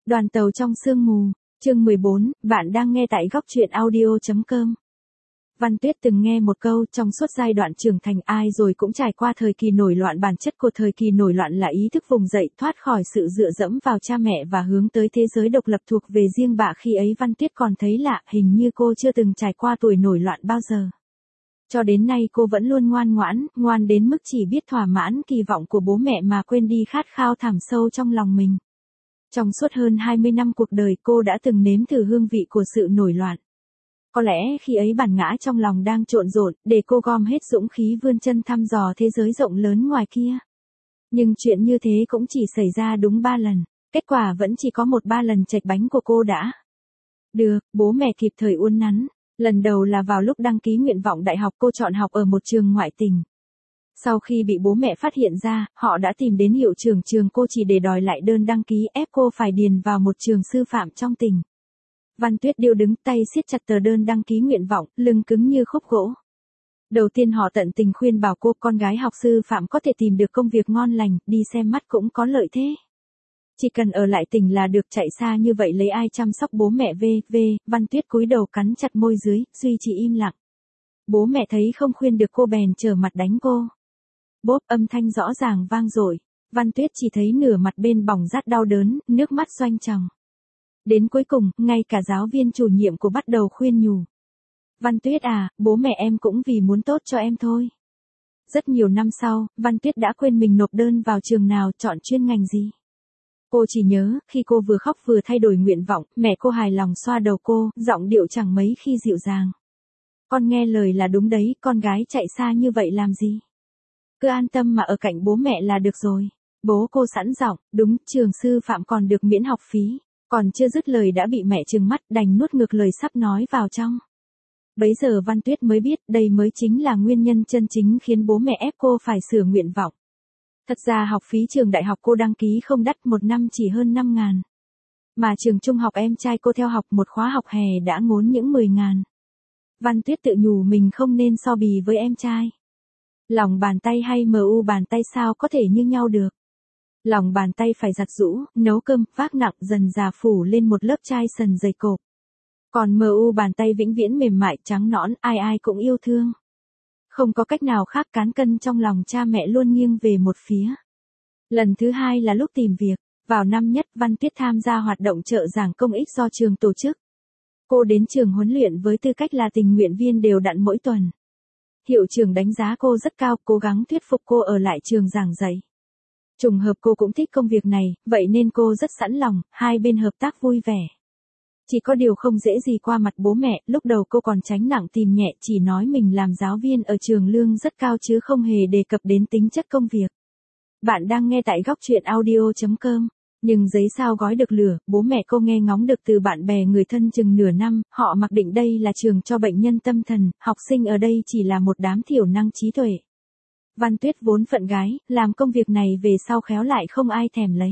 Đoàn tàu trong sương mù, chương 14, bạn đang nghe tại góc truyện audio.com. Văn Tuyết từng nghe một câu, trong suốt giai đoạn trưởng thành ai rồi cũng trải qua thời kỳ nổi loạn, bản chất của thời kỳ nổi loạn là ý thức vùng dậy, thoát khỏi sự dựa dẫm vào cha mẹ và hướng tới thế giới độc lập thuộc về riêng bạ. Khi ấy Văn Tuyết còn thấy lạ, hình như cô chưa từng trải qua tuổi nổi loạn bao giờ. Cho đến nay cô vẫn luôn ngoan đến mức chỉ biết thỏa mãn kỳ vọng của bố mẹ mà quên đi khát khao thẳm sâu trong lòng mình. Trong suốt hơn 20 năm cuộc đời cô đã từng nếm thử hương vị của sự nổi loạn. Có lẽ khi ấy bản ngã trong lòng đang trộn rộn, để cô gom hết dũng khí vươn chân thăm dò thế giới rộng lớn ngoài kia. Nhưng chuyện như thế cũng chỉ xảy ra đúng 3 lần, kết quả vẫn chỉ có 1-3 lần chệch bánh của cô đã. Được, bố mẹ kịp thời uốn nắn. Lần đầu là vào lúc đăng ký nguyện vọng đại học, cô chọn học ở một trường ngoại tỉnh. Sau khi bị bố mẹ phát hiện ra, họ đã tìm đến hiệu trưởng trường cô chỉ để đòi lại đơn đăng ký, ép cô phải điền vào một trường sư phạm trong tỉnh. Văn Tuyết điêu đứng, tay siết chặt tờ đơn đăng ký nguyện vọng, lưng cứng như khúc gỗ. Đầu tiên họ tận tình khuyên bảo cô, con gái học sư phạm có thể tìm được công việc ngon lành, đi xem mắt cũng có lợi thế. Chỉ cần ở lại tỉnh là được, chạy xa như vậy lấy ai chăm sóc bố mẹ Văn Tuyết cúi đầu cắn chặt môi dưới, duy trì im lặng. Bố mẹ thấy không khuyên được cô bèn trở mặt đánh cô. Bốp, âm thanh rõ ràng vang dội. Văn Tuyết chỉ thấy nửa mặt bên bỏng rát đau đớn, nước mắt xoanh tròng. Đến cuối cùng, ngay cả giáo viên chủ nhiệm của bắt đầu khuyên nhủ. Văn Tuyết à, bố mẹ em cũng vì muốn tốt cho em thôi. Rất nhiều năm sau, Văn Tuyết đã quên mình nộp đơn vào trường nào, chọn chuyên ngành gì. Cô chỉ nhớ, khi cô vừa khóc vừa thay đổi nguyện vọng, mẹ cô hài lòng xoa đầu cô, giọng điệu chẳng mấy khi dịu dàng. Con nghe lời là đúng đấy, con gái chạy xa như vậy làm gì? Cứ an tâm mà ở cạnh bố mẹ là được rồi. Bố cô sẵn giọng, đúng, trường sư phạm còn được miễn học phí. Còn chưa dứt lời đã bị mẹ trừng mắt, đành nuốt ngược lời sắp nói vào trong. Bấy giờ Văn Tuyết mới biết đây mới chính là nguyên nhân chân chính khiến bố mẹ ép cô phải sửa nguyện vọng. Thật ra học phí trường đại học cô đăng ký không đắt, một năm chỉ hơn 5.000. Mà trường trung học em trai cô theo học một khóa học hè đã ngốn những 10.000. Văn Tuyết tự nhủ mình không nên so bì với em trai. Lòng bàn tay hay mu bàn tay sao có thể như nhau được. Lòng bàn tay phải giặt giũ, nấu cơm, vác nặng dần dà phủ lên một lớp chai sần dày cộp. Còn mu bàn tay vĩnh viễn mềm mại trắng nõn, ai ai cũng yêu thương. Không có cách nào khác, cán cân trong lòng cha mẹ luôn nghiêng về một phía. Lần thứ hai là lúc tìm việc. Vào năm nhất, Văn Tuyết tham gia hoạt động trợ giảng công ích do trường tổ chức. Cô đến trường huấn luyện với tư cách là tình nguyện viên đều đặn mỗi tuần. Hiệu trưởng đánh giá cô rất cao, cố gắng thuyết phục cô ở lại trường giảng dạy. Trùng hợp cô cũng thích công việc này, vậy nên cô rất sẵn lòng, hai bên hợp tác vui vẻ. Chỉ có điều không dễ gì qua mặt bố mẹ, lúc đầu cô còn tránh nặng tìm nhẹ, chỉ nói mình làm giáo viên ở trường lương rất cao chứ không hề đề cập đến tính chất công việc. Bạn đang nghe tại góc truyện audio.com. Nhưng giấy sao gói được lửa, bố mẹ cô nghe ngóng được từ bạn bè người thân chừng nửa năm, họ mặc định đây là trường cho bệnh nhân tâm thần, học sinh ở đây chỉ là một đám thiểu năng trí tuệ. Văn Tuyết vốn phận gái, làm công việc này về sau khéo lại không ai thèm lấy.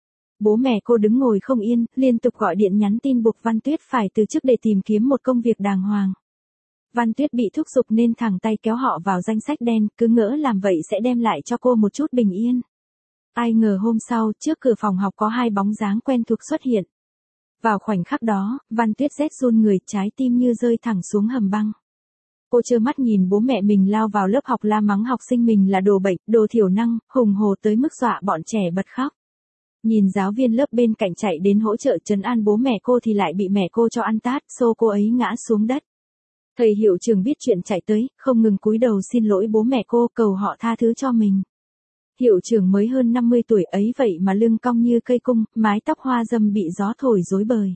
Bố mẹ cô đứng ngồi không yên, liên tục gọi điện nhắn tin buộc Văn Tuyết phải từ chức để tìm kiếm một công việc đàng hoàng. Văn Tuyết bị thúc giục nên thẳng tay kéo họ vào danh sách đen, cứ ngỡ làm vậy sẽ đem lại cho cô một chút bình yên. Ai ngờ hôm sau, trước cửa phòng học có hai bóng dáng quen thuộc xuất hiện. Vào khoảnh khắc đó, Văn Tuyết rét run người, trái tim như rơi thẳng xuống hầm băng. Cô trơ mắt nhìn bố mẹ mình lao vào lớp học la mắng học sinh mình là đồ bệnh, đồ thiểu năng, hùng hồ tới mức dọa bọn trẻ bật khóc. Nhìn giáo viên lớp bên cạnh chạy đến hỗ trợ trấn an bố mẹ cô thì lại bị mẹ cô cho ăn tát, xô cô ấy ngã xuống đất. Thầy hiệu trưởng biết chuyện chạy tới, không ngừng cúi đầu xin lỗi bố mẹ cô, cầu họ tha thứ cho mình. Hiệu trưởng mới hơn 50 tuổi ấy vậy mà lưng cong như cây cung, mái tóc hoa râm bị gió thổi rối bời.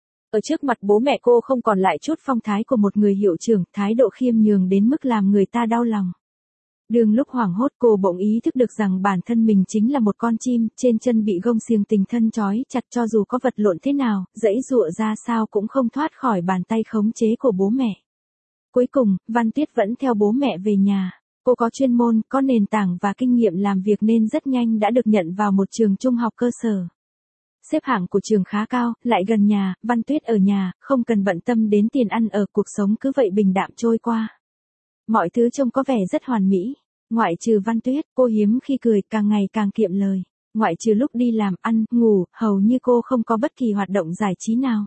Ở trước mặt bố mẹ cô không còn lại chút phong thái của một người hiệu trưởng, thái độ khiêm nhường đến mức làm người ta đau lòng. Đường lúc hoảng hốt cô bỗng ý thức được rằng bản thân mình chính là một con chim, trên chân bị gông xiềng tình thân trói chặt, cho dù có vật lộn thế nào, giãy giụa ra sao cũng không thoát khỏi bàn tay khống chế của bố mẹ. Cuối cùng, Văn Tuyết vẫn theo bố mẹ về nhà. Cô có chuyên môn, có nền tảng và kinh nghiệm làm việc nên rất nhanh đã được nhận vào một trường trung học cơ sở. Xếp hạng của trường khá cao, lại gần nhà, Văn Tuyết ở nhà, không cần bận tâm đến tiền ăn ở, cuộc sống cứ vậy bình đạm trôi qua. Mọi thứ trông có vẻ rất hoàn mỹ. Ngoại trừ Văn Tuyết, cô hiếm khi cười, càng ngày càng kiệm lời. ngoại trừ lúc đi làm, ăn, ngủ, hầu như cô không có bất kỳ hoạt động giải trí nào.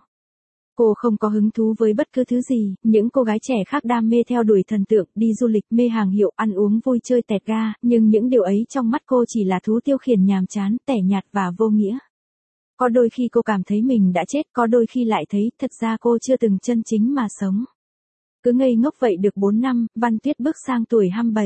Cô không có hứng thú với bất cứ thứ gì, những cô gái trẻ khác đam mê theo đuổi thần tượng, đi du lịch, mê hàng hiệu, ăn uống vui chơi tẹt ga, nhưng những điều ấy trong mắt cô chỉ là thú tiêu khiển nhàm chán, tẻ nhạt và vô nghĩa. Có đôi khi cô cảm thấy mình đã chết, có đôi khi lại thấy thật ra cô chưa từng chân chính mà sống. Cứ ngây ngốc vậy được 4 năm, Văn Tuyết bước sang tuổi 27.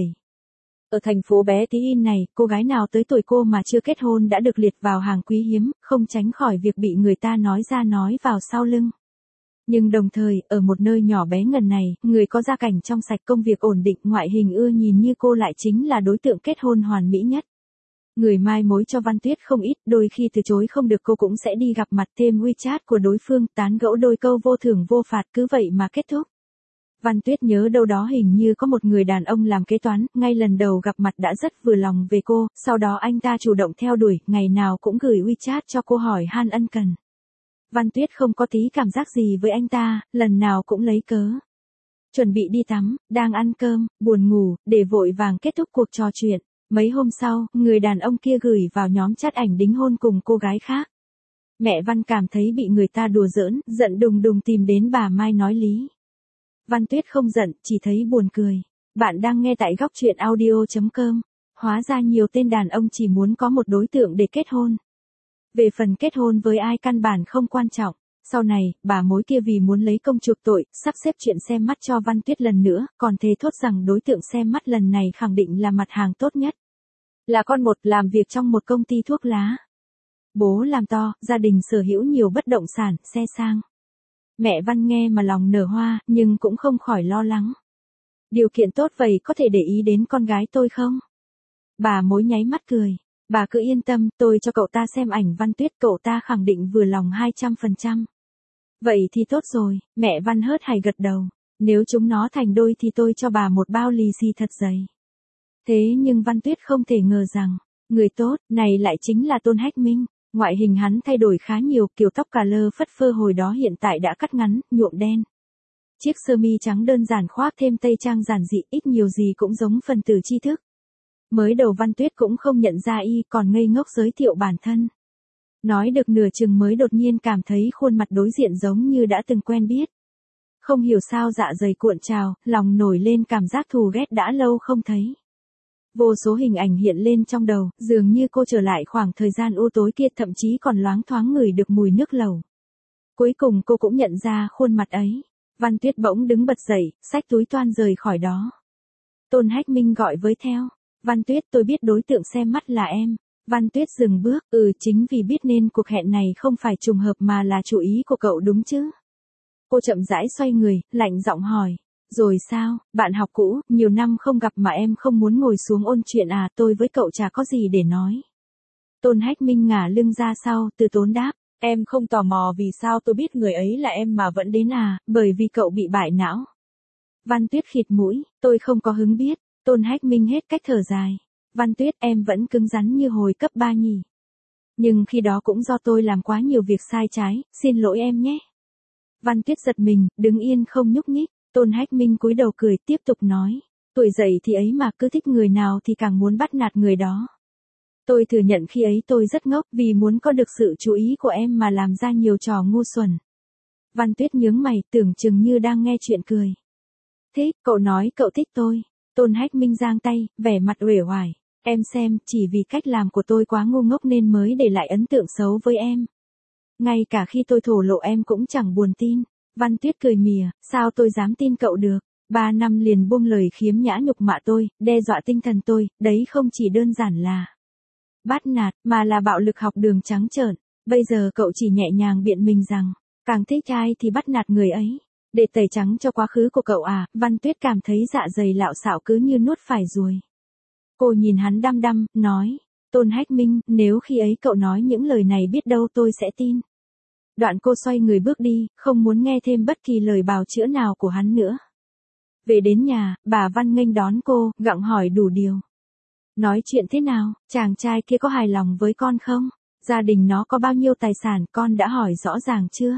Ở thành phố bé tí in này, cô gái nào tới tuổi cô mà chưa kết hôn đã được liệt vào hàng quý hiếm, không tránh khỏi việc bị người ta nói ra nói vào sau lưng. Nhưng đồng thời, ở một nơi nhỏ bé ngần này, người có gia cảnh trong sạch, công việc ổn định, ngoại hình ưa nhìn như cô lại chính là đối tượng kết hôn hoàn mỹ nhất. Người mai mối cho Văn Tuyết không ít, đôi khi từ chối không được cô cũng sẽ đi gặp mặt thêm WeChat của đối phương, tán gẫu đôi câu vô thưởng vô phạt, cứ vậy mà kết thúc. Văn Tuyết nhớ đâu đó hình như có một người đàn ông làm kế toán, ngay lần đầu gặp mặt đã rất vừa lòng về cô, sau đó anh ta chủ động theo đuổi, ngày nào cũng gửi WeChat cho cô hỏi han ân cần. Văn Tuyết không có tí cảm giác gì với anh ta, lần nào cũng lấy cớ. Chuẩn bị đi tắm, đang ăn cơm, buồn ngủ, để vội vàng kết thúc cuộc trò chuyện. Mấy hôm sau, người đàn ông kia gửi vào nhóm chat ảnh đính hôn cùng cô gái khác. Mẹ Văn cảm thấy bị người ta đùa giỡn, giận đùng đùng tìm đến bà Mai nói lý. Văn Tuyết không giận, chỉ thấy buồn cười. Bạn đang nghe tại góc truyện audio.com. Hóa ra nhiều tên đàn ông chỉ muốn có một đối tượng để kết hôn. Về phần kết hôn với ai căn bản không quan trọng. Sau này, bà mối kia vì muốn lấy công chuộc tội, sắp xếp chuyện xem mắt cho Văn Tuyết lần nữa, còn thề thốt rằng đối tượng xem mắt lần này khẳng định là mặt hàng tốt nhất. Là con một, làm việc trong một công ty thuốc lá. Bố làm to, gia đình sở hữu nhiều bất động sản, xe sang. Mẹ Văn nghe mà lòng nở hoa, nhưng cũng không khỏi lo lắng. Điều kiện tốt vậy có thể để ý đến con gái tôi không? Bà mối nháy mắt cười. Bà cứ yên tâm, tôi cho cậu ta xem ảnh Văn Tuyết, cậu ta khẳng định vừa lòng 200%. Vậy thì tốt rồi, mẹ Văn hớt hải gật đầu. Nếu chúng nó thành đôi thì tôi cho bà một bao lì xì thật dày. Thế nhưng Văn Tuyết không thể ngờ rằng, người tốt này lại chính là Tôn Hách Minh. Ngoại hình hắn thay đổi khá nhiều, kiểu tóc cà lơ phất phơ hồi đó hiện tại đã cắt ngắn, nhuộm đen. Chiếc sơ mi trắng đơn giản khoác thêm tây trang giản dị, ít nhiều gì cũng giống phần tử tri thức. Mới đầu Văn Tuyết cũng không nhận ra y, còn ngây ngốc giới thiệu bản thân. Nói được nửa chừng mới đột nhiên cảm thấy khuôn mặt đối diện giống như đã từng quen biết. Không hiểu sao dạ dày cuộn trào, lòng nổi lên cảm giác thù ghét đã lâu không thấy. Vô số hình ảnh hiện lên trong đầu, dường như cô trở lại khoảng thời gian u tối kia, thậm chí còn loáng thoáng ngửi được mùi nước lẩu. Cuối cùng cô cũng nhận ra khuôn mặt ấy. Văn Tuyết bỗng đứng bật dậy, xách túi toan rời khỏi đó. Tôn Hách Minh gọi với theo. Văn Tuyết, tôi biết đối tượng xem mắt là em. Văn Tuyết dừng bước, chính vì biết nên cuộc hẹn này không phải trùng hợp mà là chủ ý của cậu đúng chứ. Cô chậm rãi xoay người, lạnh giọng hỏi. Rồi sao, bạn học cũ, nhiều năm không gặp mà em không muốn ngồi xuống ôn chuyện à, tôi với cậu chả có gì để nói. Tôn Hách Minh ngả lưng ra sau, từ tốn đáp. Em không tò mò vì sao tôi biết người ấy là em mà vẫn đến à, bởi vì cậu bị bại não. Văn Tuyết khịt mũi, tôi không có hứng biết. Tôn Hách Minh hết cách thở dài. Văn Tuyết, em vẫn cứng rắn như hồi cấp 3 nhỉ. Nhưng khi đó cũng do tôi làm quá nhiều việc sai trái, xin lỗi em nhé. Văn Tuyết giật mình, đứng yên không nhúc nhích. Tôn Hách Minh cúi đầu cười tiếp tục nói. Tuổi dậy thì ấy mà, cứ thích người nào thì càng muốn bắt nạt người đó. Tôi thừa nhận khi ấy tôi rất ngốc vì muốn có được sự chú ý của em mà làm ra nhiều trò ngu xuẩn. Văn Tuyết nhướng mày, tưởng chừng như đang nghe chuyện cười. Thích, cậu nói cậu thích tôi. Tôn Hách Minh giang tay, vẻ mặt uể oải. Em xem, chỉ vì cách làm của tôi quá ngu ngốc nên mới để lại ấn tượng xấu với em. Ngay cả khi tôi thổ lộ em cũng chẳng buồn tin. Văn Tuyết cười mỉa, sao tôi dám tin cậu được. 3 năm liền buông lời khiếm nhã nhục mạ tôi, đe dọa tinh thần tôi, đấy không chỉ đơn giản là bắt nạt, mà là bạo lực học đường trắng trợn. Bây giờ cậu chỉ nhẹ nhàng biện minh rằng, càng thích ai thì bắt nạt người ấy. Để tẩy trắng cho quá khứ của cậu à, Văn Tuyết cảm thấy dạ dày lạo xạo cứ như nuốt phải ruồi. Cô nhìn hắn đăm đăm, nói, Tôn Hách Minh, nếu khi ấy cậu nói những lời này biết đâu tôi sẽ tin. Đoạn cô xoay người bước đi, không muốn nghe thêm bất kỳ lời bào chữa nào của hắn nữa. Về đến nhà, bà Văn nghênh đón cô, gặng hỏi đủ điều. Nói chuyện thế nào, chàng trai kia có hài lòng với con không? Gia đình nó có bao nhiêu tài sản, con đã hỏi rõ ràng chưa?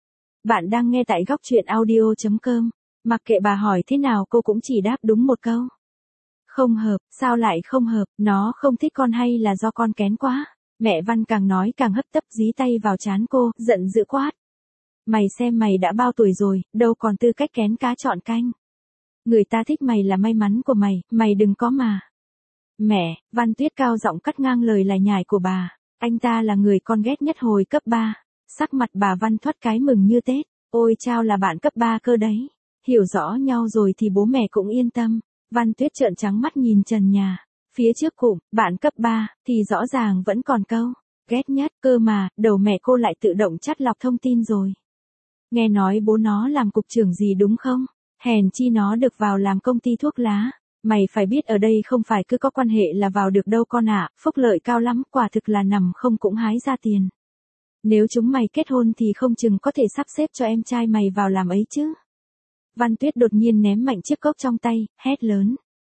Bạn đang nghe tại góc truyện audio.com. Mặc kệ bà hỏi thế nào cô cũng chỉ đáp đúng một câu. Không hợp, sao lại không hợp, nó không thích con hay là do con kén quá? Mẹ Văn càng nói càng hấp tấp dí tay vào trán cô, giận dữ quát. Mày xem mày đã bao tuổi rồi, đâu còn tư cách kén cá chọn canh. Người ta thích mày là may mắn của mày, mày đừng có mà. Mẹ, Văn Tuyết cao giọng cắt ngang lời lải nhải của bà. Anh ta là người con ghét nhất hồi cấp 3. Sắc mặt bà Văn thoát cái mừng như Tết. Ôi chao là bạn cấp 3 cơ đấy. Hiểu rõ nhau rồi thì bố mẹ cũng yên tâm. Văn Tuyết trợn trắng mắt nhìn trần nhà. Phía trước cụm, bạn cấp 3, thì rõ ràng vẫn còn câu. Ghét nhất, cơ mà, đầu mẹ cô lại tự động chắt lọc thông tin rồi. Nghe nói bố nó làm cục trưởng gì đúng không? Hèn chi nó được vào làm công ty thuốc lá. Mày phải biết ở đây không phải cứ có quan hệ là vào được đâu con ạ, phúc lợi cao lắm, quả thực là nằm không cũng hái ra tiền. Nếu chúng mày kết hôn thì không chừng có thể sắp xếp cho em trai mày vào làm ấy chứ. Văn Tuyết đột nhiên ném mạnh chiếc cốc trong tay, hét lớn.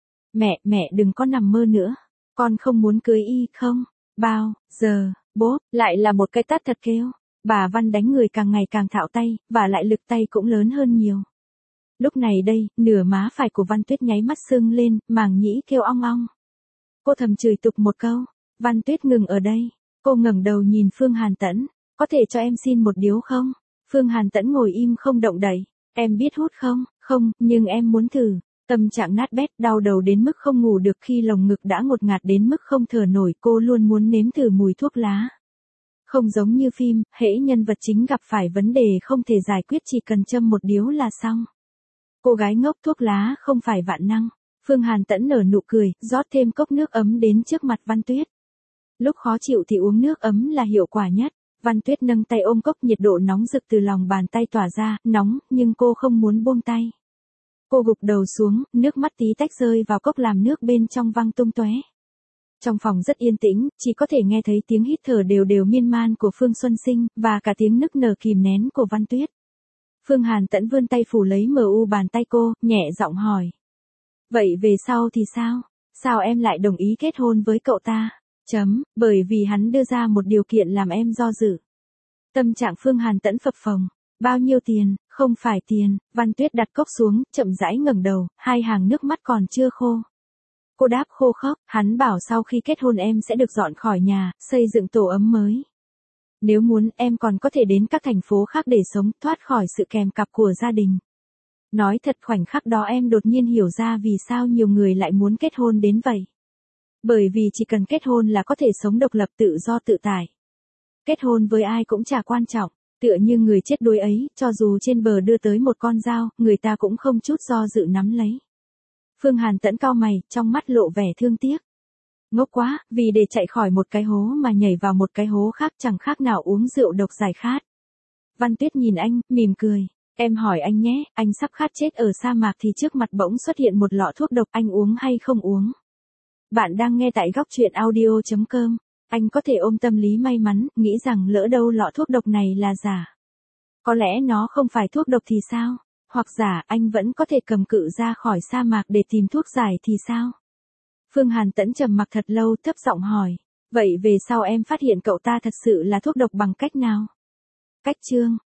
Mẹ đừng có nằm mơ nữa. Con không muốn cưới y không? Bao giờ, bố, lại là một cái tát thật kêu. Bà Văn đánh người càng ngày càng thạo tay, và lại lực tay cũng lớn hơn nhiều. Lúc này đây, nửa má phải của Văn Tuyết nháy mắt sưng lên, màng nhĩ kêu ong ong. Cô thầm chửi tục một câu. Văn Tuyết ngừng ở đây. Cô ngẩng đầu nhìn Phương Hàn Tẫn. Có thể cho em xin một điếu không? Phương Hàn Tẫn ngồi im không động đậy. Em biết hút không? Không, nhưng em muốn thử. Tâm trạng nát bét, đau đầu đến mức không ngủ được khi lồng ngực đã ngột ngạt đến mức không thở nổi, cô luôn muốn nếm thử mùi thuốc lá. Không giống như phim, hễ nhân vật chính gặp phải vấn đề không thể giải quyết chỉ cần châm một điếu là xong. Cô gái ngốc, thuốc lá không phải vạn năng. Phương Hàn Tẫn nở nụ cười, rót thêm cốc nước ấm đến trước mặt Văn Tuyết. Lúc khó chịu thì uống nước ấm là hiệu quả nhất. Văn Tuyết nâng tay ôm cốc, nhiệt độ nóng rực từ lòng bàn tay tỏa ra, nóng, nhưng cô không muốn buông tay. Cô gục đầu xuống, nước mắt tí tách rơi vào cốc làm nước bên trong văng tung tóe. Trong phòng rất yên tĩnh, chỉ có thể nghe thấy tiếng hít thở đều đều miên man của Phương Xuân Sinh, và cả tiếng nức nở kìm nén của Văn Tuyết. Phương Hàn Tẫn vươn tay phủ lấy bàn tay cô, nhẹ giọng hỏi. Vậy về sau thì sao? Sao em lại đồng ý kết hôn với cậu ta? Bởi vì hắn đưa ra một điều kiện làm em do dự. Tâm trạng Phương Hàn Tẫn phập phồng. Bao nhiêu tiền? Không phải tiền. Văn Tuyết đặt cốc xuống, chậm rãi ngẩng đầu, hai hàng nước mắt còn chưa khô. Cô đáp khô khốc, hắn bảo sau khi kết hôn em sẽ được dọn khỏi nhà, xây dựng tổ ấm mới. Nếu muốn em còn có thể đến các thành phố khác để sống, thoát khỏi sự kèm cặp của gia đình. Nói thật khoảnh khắc đó em đột nhiên hiểu ra vì sao nhiều người lại muốn kết hôn đến vậy. Bởi vì chỉ cần kết hôn là có thể sống độc lập tự do tự tại. Kết hôn với ai cũng chả quan trọng, tựa như người chết đuối ấy, cho dù trên bờ đưa tới một con dao, người ta cũng không chút do dự nắm lấy. Phương Hàn Tẫn cau mày, trong mắt lộ vẻ thương tiếc. Ngốc quá, vì để chạy khỏi một cái hố mà nhảy vào một cái hố khác chẳng khác nào uống rượu độc giải khát. Văn Tuyết nhìn anh, mỉm cười. Em hỏi anh nhé, anh sắp khát chết ở sa mạc thì trước mặt bỗng xuất hiện một lọ thuốc độc, anh uống hay không uống? Bạn đang nghe tại góc truyện audio.com. Anh có thể ôm tâm lý may mắn, nghĩ rằng lỡ đâu lọ thuốc độc này là giả. Có lẽ nó không phải thuốc độc thì sao? Hoặc giả anh vẫn có thể cầm cự ra khỏi sa mạc để tìm thuốc giải thì sao? Phương Hàn Tẫn trầm mặc thật lâu, thấp giọng hỏi. Vậy về sau em phát hiện cậu ta thật sự là thuốc độc bằng cách nào? Cách chương.